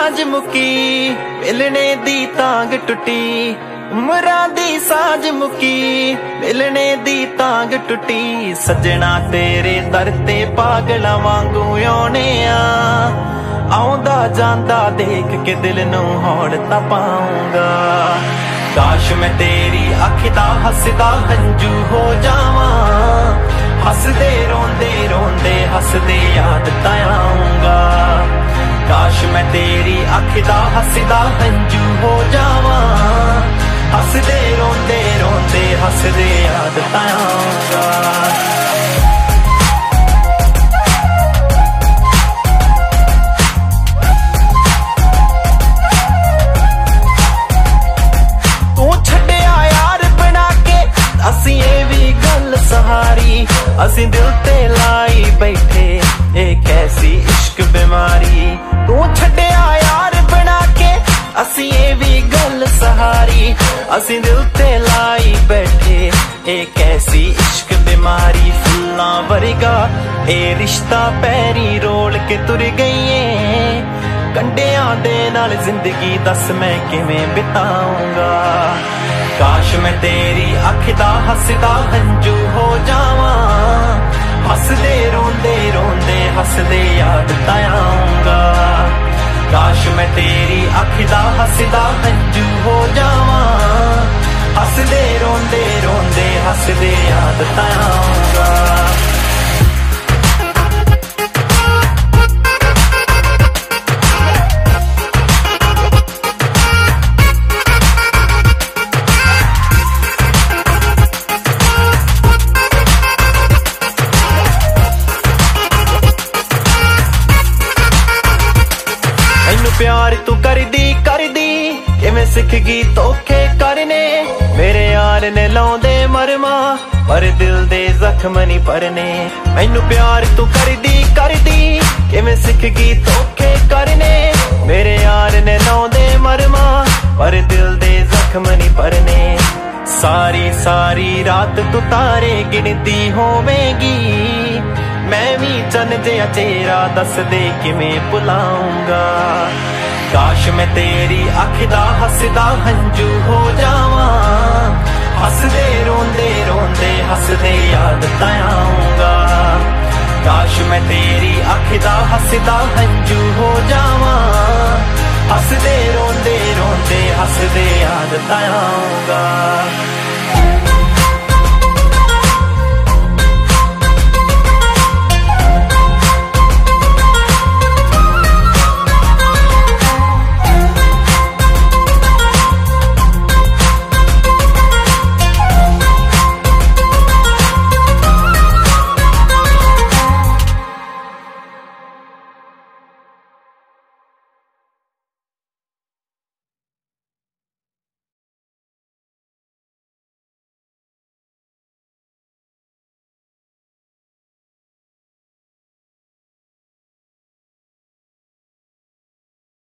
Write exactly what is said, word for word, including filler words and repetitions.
साज मुकी, मिलने दी तांग टुटी। उमरां दी साज मुकी, मिलने दी तांग टुटी। सजना तेरे दर ते पागलां वांगू आउणे आ। आउंदा जांदा देख के दिल नूं हौड़ तां पाऊंगा। काश मैं तेरी अख दा हसदा हंजू हो जावां। हसदे रोंदे रोंदे हसदे याद तां आऊंगा। काश मैं तेरी अख दा हसदा हंजू हो जावां। हसदे रोंदे रोंदे हसदे याद तां आऊंगा। असीं दिल ते लाई बैठे एक ऐसी इश्क बीमारी। तू छड्डिया यार बना के असीं ये भी गल सहारी। असीं दिल ते लाई बैठे एक ऐसी इश्क बीमारी। फुल्लां वर्गा ए रिश्ता पैरी रोल के तुर गई है। कंडियां दे नाल जिंदगी दस मैं किवें बिताऊंगा। काश मैं तेरी अख दा हसदा हंजू हो जावां। हसदे रोंदे रोंदे हसदे याद तां आऊंगा। काश मैं तेरी अख दा हसदा हंजू हो जावां। हसदे रोंदे रोंदे हसदे याद तां आऊंगा। प्यार तू कर दी कर दी किवें सिख गई धोखे करने। मेरे यार ने लाउंदे मरमा पर दिल दे जख्म नहीं भरने। मैनू प्यार तू कर दी कर दी किवें सिख गई धोखे करने। मेरे यार ने लाउंदे मरमा पर दिल दे जख्म नहीं भरने। सारी सारी रात तू तारे गिनती होवेगी। मैं भी चन जिहा चेहरा दस दे किवें भुलाऊंगा। काश मैं तेरी अख दा हसदा हंजू हो जावां। हसदे रोंदे रोंदे हसदे याद तां आऊंगा। काश मैं तेरी अख दा हसदा हंजू हो जावां। हसदे रोंदे रोंदे हसदे याद तां आऊंगा।